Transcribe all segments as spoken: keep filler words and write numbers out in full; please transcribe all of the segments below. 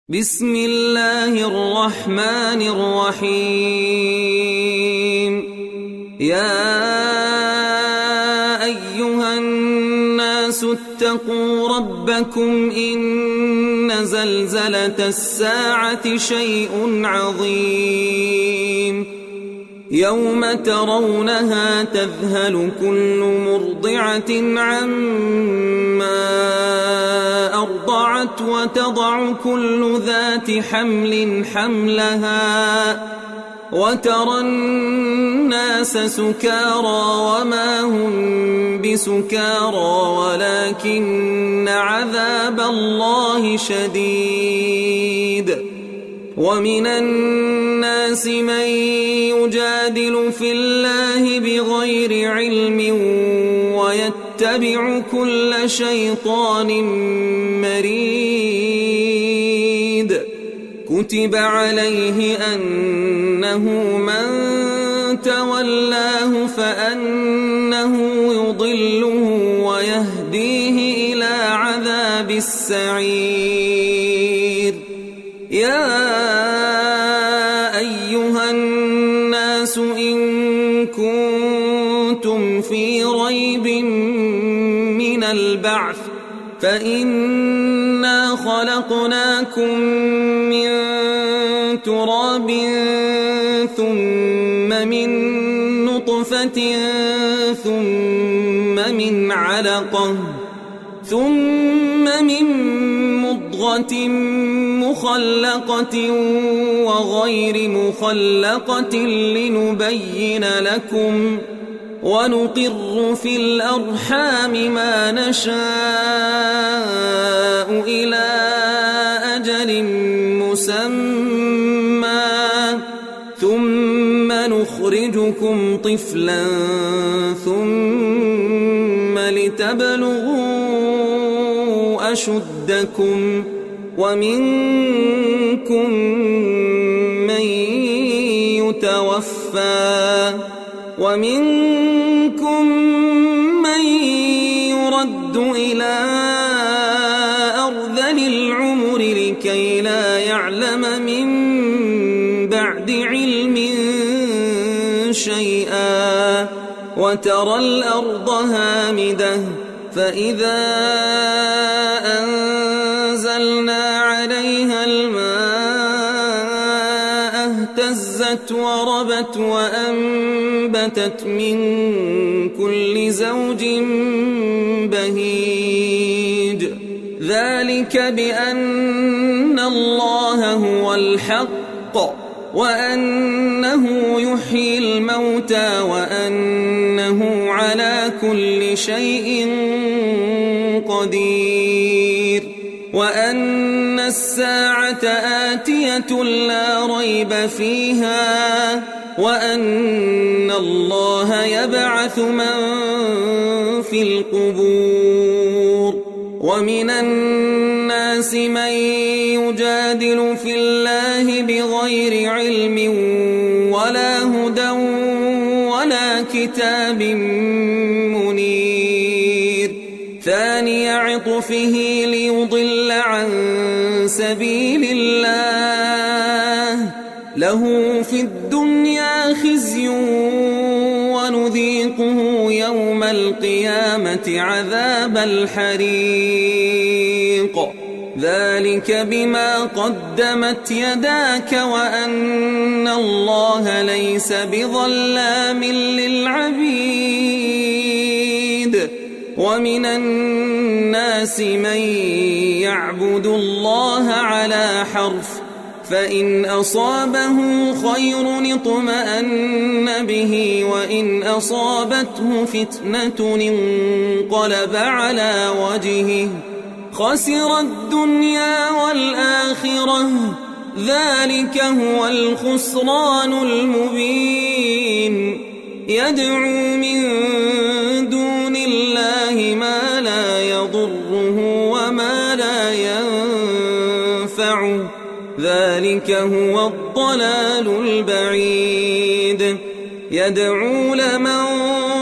بسم الله الرحمن الرحيم. يا أيها الناس اتقوا ربكم إن زلزلة الساعة شيء عظيم يوم ترونها تذهل كل مرضعة عما أرضعت وتضع كل ذات حمل حملها وترى الناس سكارى وما هم بسكارى ولكن عذاب الله شديد. ومن الناس من يجادل في الله بغير علم ويتبع كل شيطان مريد. كتب عليه أنه من تولاه فأنه يضله ويهديه إلى عذاب السعير. يا أيها الناس إن كنتم في ريب من البعث فإنا خلقناكم من تراب ثم من نطفة ثم من علقة ثم من مضغة مخلقة وغير مخلقة لنبين لكم ونقر في الأرحام ما نشاء إلى أجل مسمى ثم نخرجكم طفلا ثم لتبلغوا أشدكم ومنكم من يتوفى ومنكم من يرد إلى أرذل العمر لكي لا يعلم من بعد علم شيئا وترى الأرض هامدة فإذا أنزلنا عليها الماء اهتزت وربت وأنبتت من كل زوج بهيج. ذلك بأن الله هو الحق وأنه يحيي الموتى وأنه على كل شيء قدير وأن الساعة آتية لا ريب فيها وأن الله يبعث من في القبور. ومن الناس من يجادل في الله بغير علم ولا هدى ولا كتاب منير. ثاني عطفه ليضل عن سبيل الله له في الدنيا خزي ونذيقه يوم القيامة عذاب الحريق. ذلك بما قدمت يداك وأن الله ليس بظلام للعبيد. ومن الناس من يعبد الله على حرف فإن أصابه خير اطمأن به وإن أصابته فتنة انقلب على وجهه خسر الدنيا والآخرة ذلك هو الخسران المبين. يدعو من دون الله ما لا يضره وما لا ينفعه ذلك هو الضلال البعيد. يدعو لمن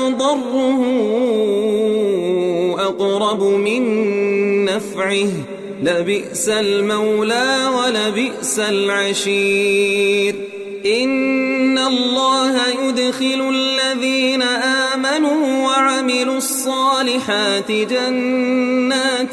ضره أقرب من نفعه لبئس المولى ولبئس العشير إن الله يدخل الذين آمنوا وعملوا الصالحات جنات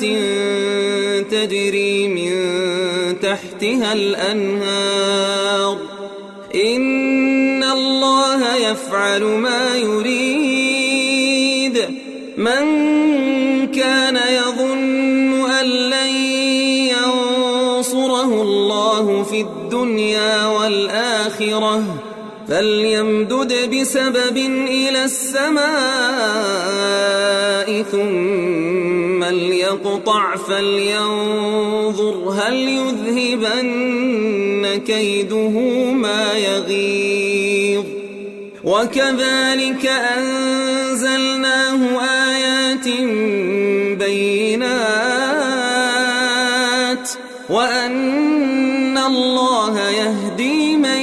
تجري من تحتها الأنهار إن الله يفعل ما يريد من كان يظن أن لن ينصره الله في الدنيا والآخرة فليمدد بسبب إلى السماء ثم ليقطع فلينظر هل يذهبن كيده ما يغيظ وكذلك أنزلناه آيات بينات وأن الله يهدي من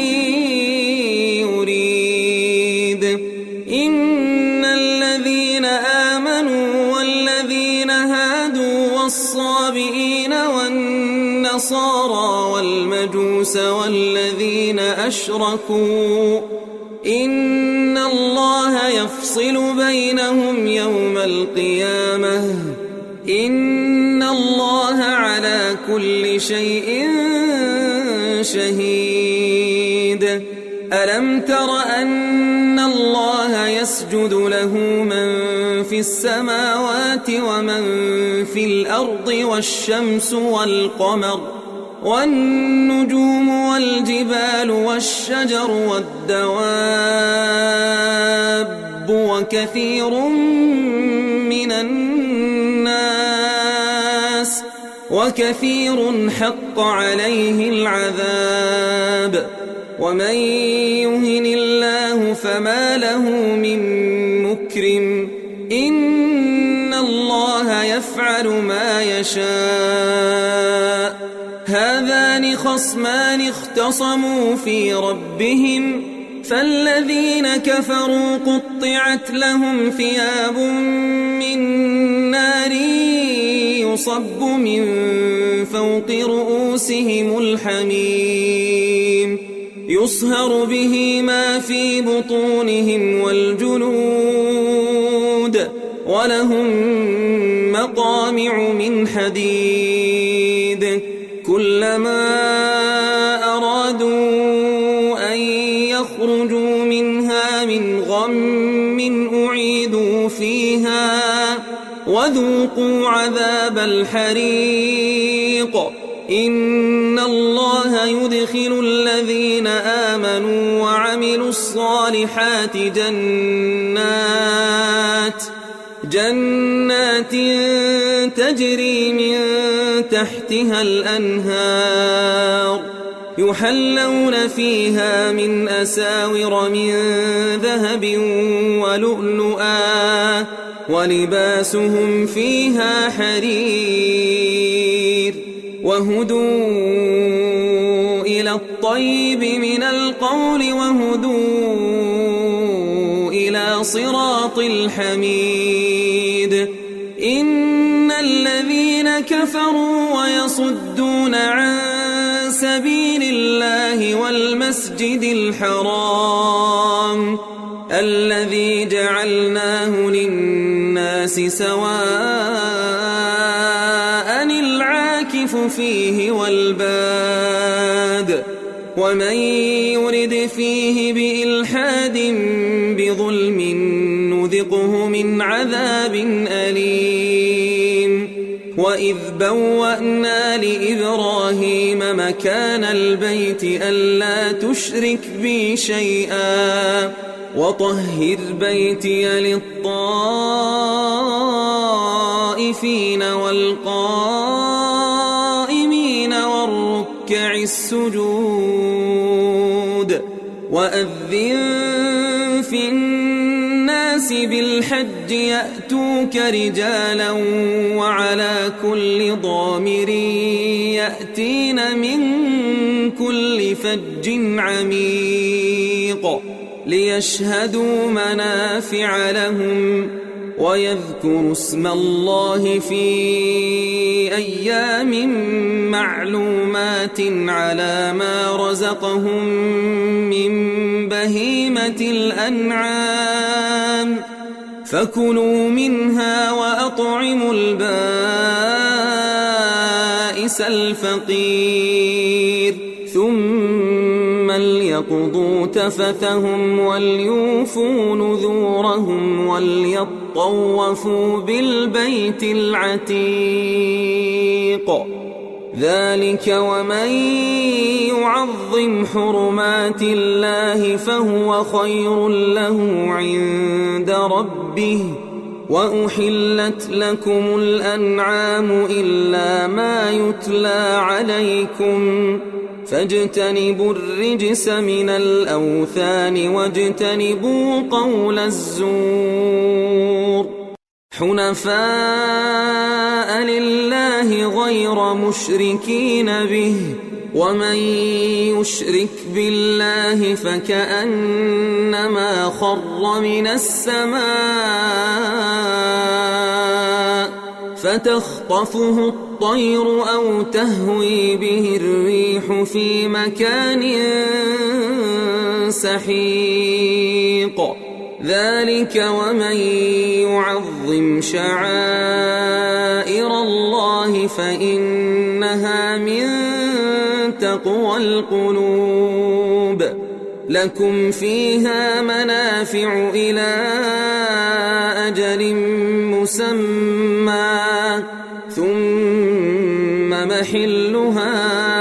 يريد إن الذين آمنوا والذين هادوا والصابئين والنصارى والمجوس والذين أشركوا إن الله يفصل بينهم يوم القيامة إن الله على كل شيء شهيد ألم تر أن الله يسجد له من في السماوات ومن في الأرض والشمس والقمر والنجوم والجبال والشجر والدواب وكثير من الناس وكثير حق عليه العذاب ومن يهن الله فما له من مكرم إن الله يفعل ما يشاء هذان خصمان اختصموا في ربهم فالذين كفروا قطعت لهم ثياب من نار يصب من فوق رؤوسهم الحميم يصهر به ما في بطونهم والجلود ولهم مقامع من حديد كلما أرادوا أن يخرجوا منها من غم أعيدوا فيها وذوقوا عذاب الحريق إن الله يدخل الذين آمنوا وعملوا الصالحات جنات جنات تجري من تحتها الأنهار يحلون فيها من أساور من ذهب ولؤلؤا ولباسهم فيها حرير وهدوا إلى الطيب من القول وهدوا إلى صراط الحميد إن الذين كفروا ويصدون عن سبيل الله والمسجد الحرام الذي جعلناه للناس سواء العاكف فيه والباد ومن يرد فيه بإلحاد بظلم نذقه من عذاب أليم وإذ بوأنا لإبراهيم مكان البيت ألا تشرك بي شيئا وطهر بيتي للطائفين والقائمين والركع السجود وأذن في الناس بالحج يأتوك رجالا وعلى كل ضامر يأتين من كل فج عميق ليشهدوا منافع لهم ويذكروا اسم الله في أيام معلومات على ما رزقهم من بهيمة الأنعام فكلوا منها وأطعموا البائس الفقير ثم ليقضوا تفثهم وليوفوا نذورهم وليطوفوا بالبيت العتيق ذلك ومن يعظم حرمات الله فهو خير له عند ربه وأحلت لكم الأنعام إلا ما يتلى عليكم فاجتنبوا الرجس من الأوثان واجتنبوا قول الزور حنفاء لله غير مشركين به ومن يشرك بالله فكأنما خر من السماء فتخطفه الطير أو تهوي به الريح في مكان سحيق ذلك ومن يعظم شعائر الله فإنها من تقوى القلوب لكم فيها منافع إلى أجل مسمى ثم محلها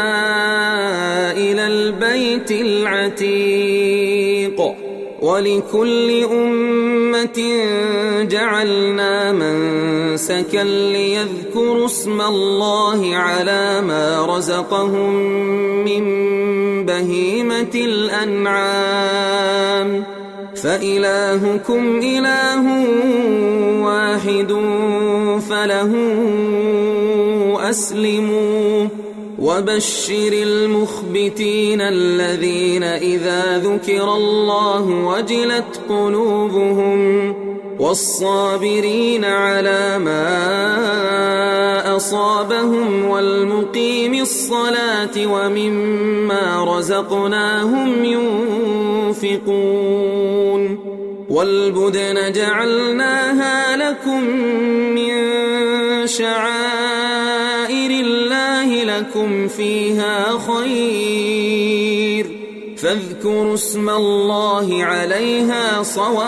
إلى البيت العتيق ولكل أمة جعلنا منسكا ليذكروا اسم الله على ما رزقهم من بهيمة الأنعام فإلهكم إله واحد فله أسلموا وبشر المخبتين الذين إذا ذكر الله وجلت قلوبهم والصابرين على ما أصابهم والمقيم الصلاة ومما رزقناهم ينفقون والبدن جعلناها لكم من شعائر الله لكم فيها خير فاذكروا اسم الله عليها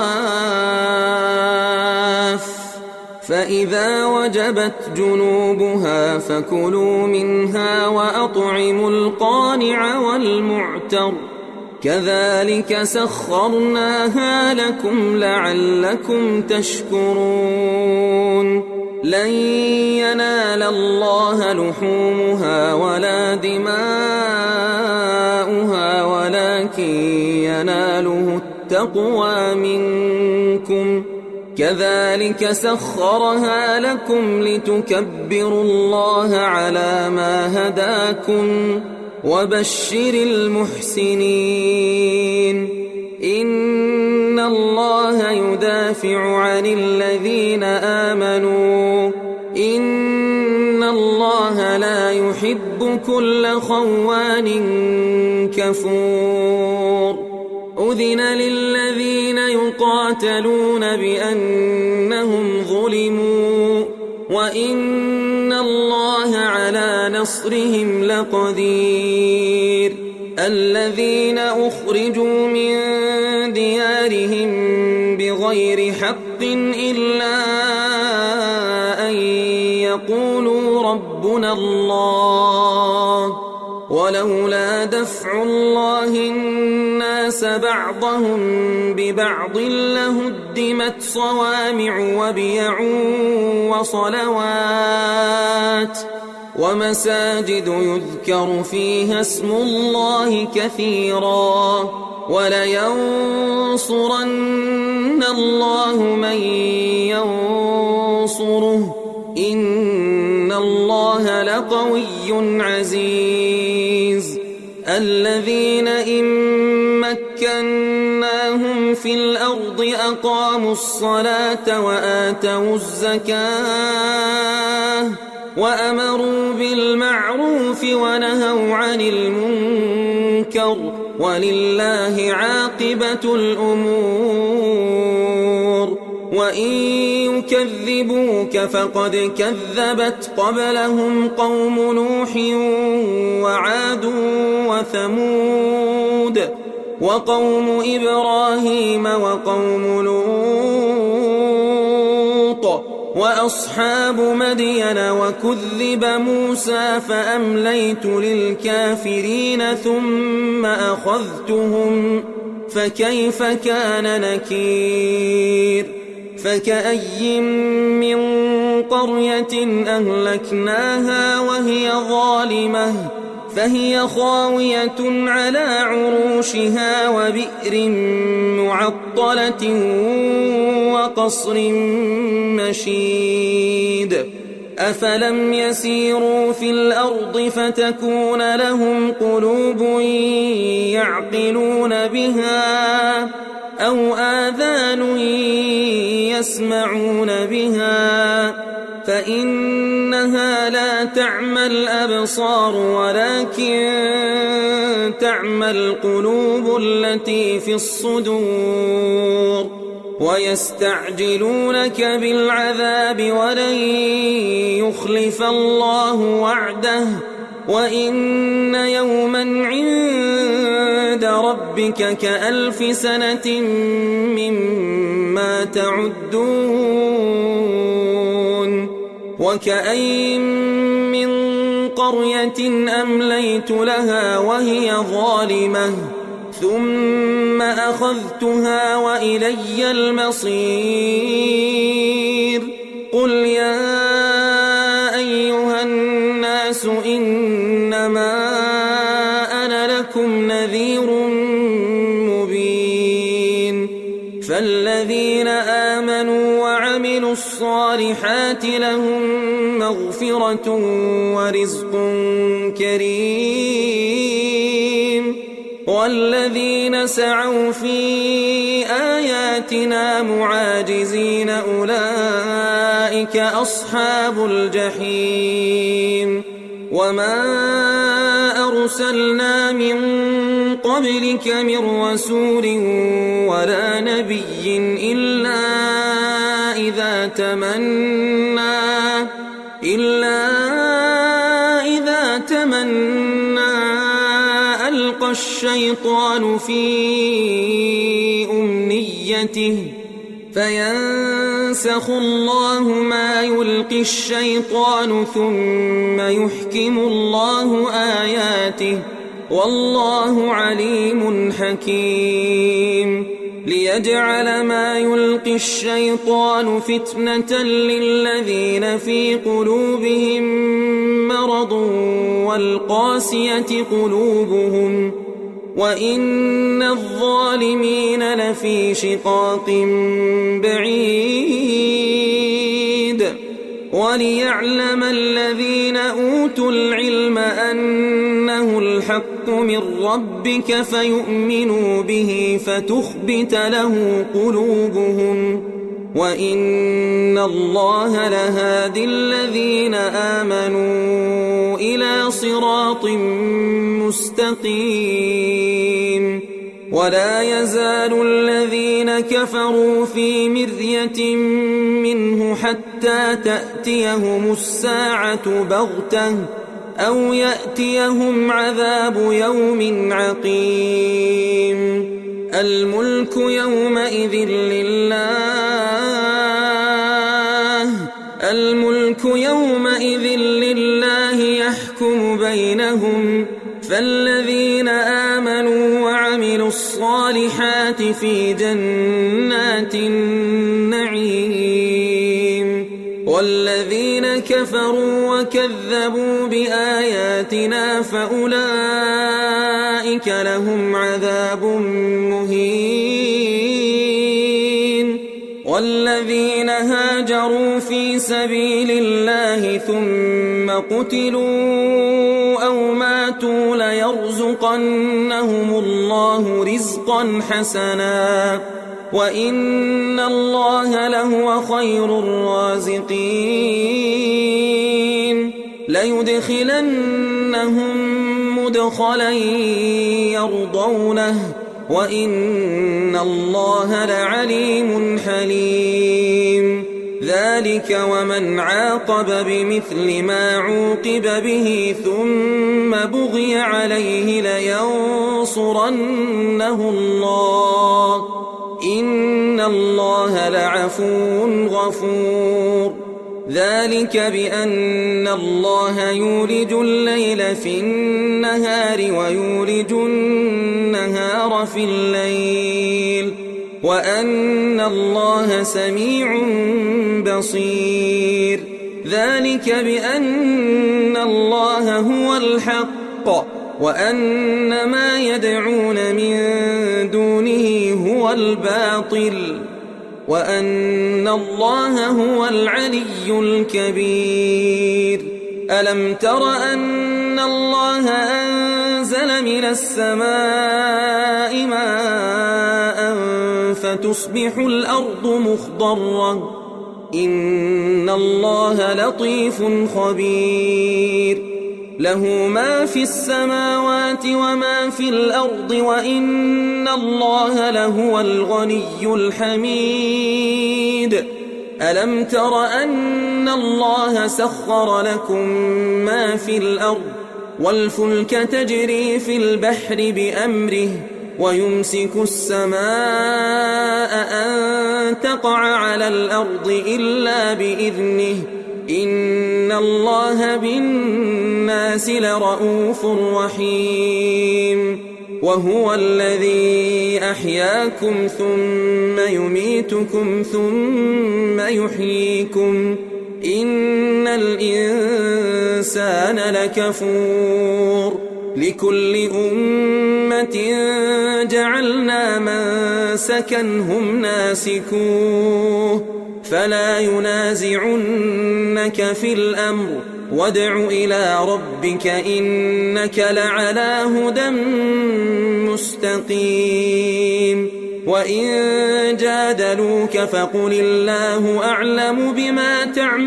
صواف فإذا وجبت جنوبها فكلوا منها وأطعموا القانع والمعتر كذلك سخرناها لكم لعلكم تشكرون لن ينال الله لحومها ولا دماؤها ولكن يناله التقوى منكم كذلك سخرها لكم لتكبروا الله على ما هداكم وبشر المحسنين إن الله يدافع عن الذين آمنوا إن الله لا يحب كل خوان كفور أذن للذين يقاتلون بأنهم ظلموا وإن الله على نصرهم لقدير الذين أخرجوا من ديارهم بغير حق إلا أن يقولوا ربنا الله ولولا دفع الله الناس بعضهم ببعض لهدمت صوامع وبيع وصلوات ومساجد يذكر فيها اسم الله كثيرا ولينصرن الله من ينصره إن الله لقوي عزيز الذين إن مكناهم في الأرض أقاموا الصلاة وآتوا الزكاة وأمروا بالمعروف ونهوا عن المنكر ولله عاقبة الأمور. وإن يكذبوك فقد كذبت قبلهم قوم نوح وعاد وثمود وقوم إبراهيم وقوم لوط وأصحاب مدين وكذب موسى فأمليت للكافرين ثم أخذتهم فكيف كان نكير. فكأي من قرية أهلكناها وهي ظالمة فهي خاوية على عروشها وبئر معطلة وقصر مشيد. أفلم يسيروا في الأرض فتكون لهم قلوب يعقلون بها أو آذان يسمعون بها فإنها لا تعمى الأبصار ولكن تعمى القلوب التي في الصدور. ويستعجلونك بالعذاب ولن يخلف الله وعده وإن يوما عند ربك كألف سنة مما تعدون. وكأي من قرية أمليت لها وهي ظالمة ثم أخذتها وإلي المصير. قل يا أيها الناس إنما أنا لكم نذير مبين. فالذين آمنوا وعملوا الصالحات لهم مغفرة ورزق كريم. والذين سعوا في آياتنا معاجزين أولئك أصحاب الجحيم. وما أرسلنا من قبلك من رسول ولا نبي إلا إذا تمنى إلا إذا تمنى ألقى الشيطان في أمنيته فينسخ الله ما يلقي الشيطان ثم يحكم الله آياته والله عليم حكيم. ليجعل ما يلقي الشيطان فتنة للذين في قلوبهم مرض والقاسية قلوبهم وإن الظالمين لفي شقاق بعيد. وليعلم الذين أوتوا العلم أنه الحق من ربك فيؤمنوا به فتخبت له قلوبهم وإن الله لهادي الذين آمنوا إلى صراط مستقيم. ولا يزال الذين كفروا في مرية منه حتى تأتيهم الساعة بغتة أو يأتيهم عذاب يوم عقيم. الملك يومئذ لله الملك يومئذ لله يحكم بينهم فالذين آمنوا وعملوا الصالحات في جنات النعيم والذين كفروا وكذبوا بآياتنا فأولئك لهم عذاب مهين. والذين هاجروا في سبيل الله ثم قتلوا أو ماتوا ليرزقنهم الله رزقا حسنا وإن الله لهو خير الرازقين ليدخلنهم مدخلا يرضونه وإن الله لعليم حليم ذلك ومن عاقب بمثل ما عوقب به ثم بغي عليه لينصرنه الله إن الله لعفو غفور ذلك بأن الله يولج الليل في النهار ويولج النهار في الليل وأن الله سميع بصير ذلك بأن الله هو الحق وأن ما يدعون من دونه هو الباطل وأن الله هو العلي الكبير ألم تر أن الله أنزل من السماء ماء فتصبح الأرض مخضرة إن الله لطيف خبير له ما في السماوات وما في الأرض وإن الله لهو الغني الحميد ألم تر أن الله سخر لكم ما في الأرض والفلك تجري في البحر بأمره ويمسك السماء أن تقع على الأرض إلا بإذنه إن الله بالناس لرؤوف رحيم وهو الذي أحياكم ثم يميتكم ثم يحييكم إن الإنسان لكفور لكل أمة جعلنا منسكا هم ناسكوه فلا ينازعنك في الأمر وادع إلى ربك إنك لعلى هدى مستقيم وإن جادلوك فقل الله أعلم بما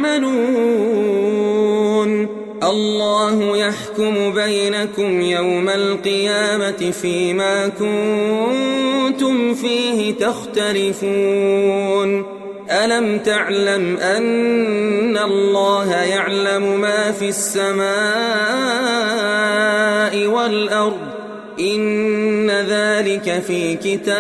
تعملون الله يحكم بينكم يوم القيامة فيما كنتم فيه تختلفون ألم تعلم أن الله يعلم ما في السماء والأرض إن ذلك في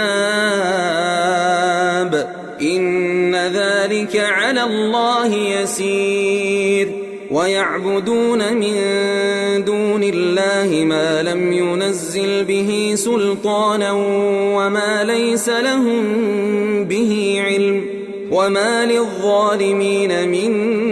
كتاب إن ذلك على الله يسير ويعبدون من دون الله ما لم ينزل به سلطانا وما ليس لهم به علم وما للظالمين من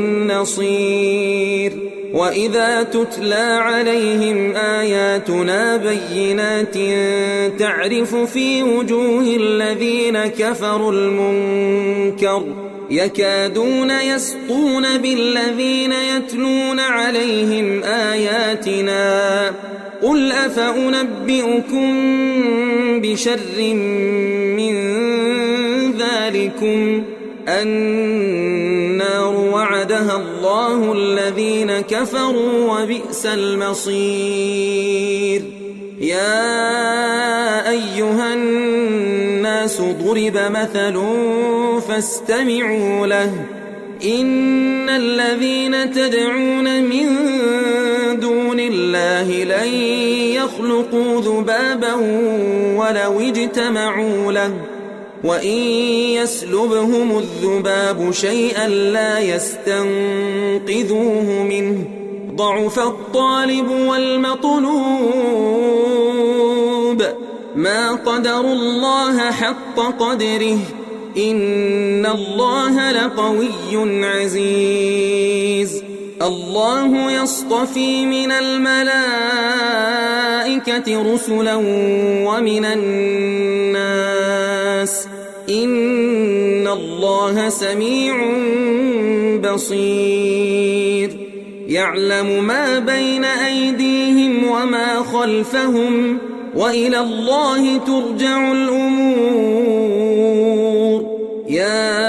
نصير وإذا تتلى عليهم آياتنا بينات تعرف في وجوه الذين كفروا المنكر يكادون يسطون بالذين يتلون عليهم آياتنا قل أفأنبئكم بشر من ذلكم النار وعدها الله الذين كفروا وبئس المصير يا أيها الناس ضرب مثل فاستمعوا له إن الذين تدعون من دون الله لن يخلقوا ذبابا ولو اجتمعوا له وإن يسلبهم الذباب شيئا لا يستنقذوه منه ضعف الطالب والمطلوب ما قدروا الله حق قدره إن الله لقوي عزيز الله يصطفي من الملائكة رسلا ومن الناس إن الله سميع بصير يعلم ما بين أيديهم وما خلفهم وإلى الله ترجع الأمور. يا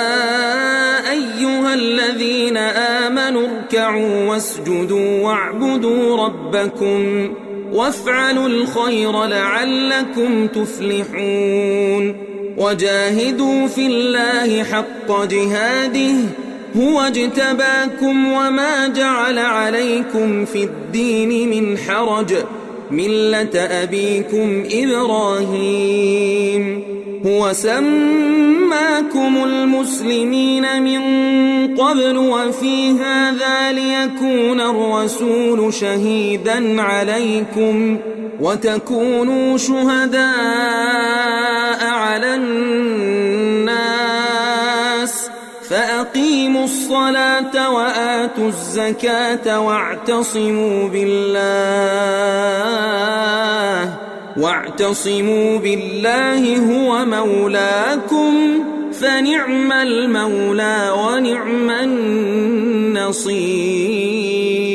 أيها الذين آمنوا اركعوا واسجدوا واعبدوا ربكم وافعلوا الخير لعلكم تفلحون. وجاهدوا في الله حق جهاده هو اجتباكم وما جعل عليكم في الدين من حرج ملة أبيكم إبراهيم هو سماكم المسلمين من قبل وفي هذا ليكون الرسول شهيدا عليكم وتكونوا شهداء على الناس فأقيموا الصلاة وآتوا الزكاة واعتصموا بالله واعتصموا بالله هو مولاكم فنعم المولى ونعم النصير.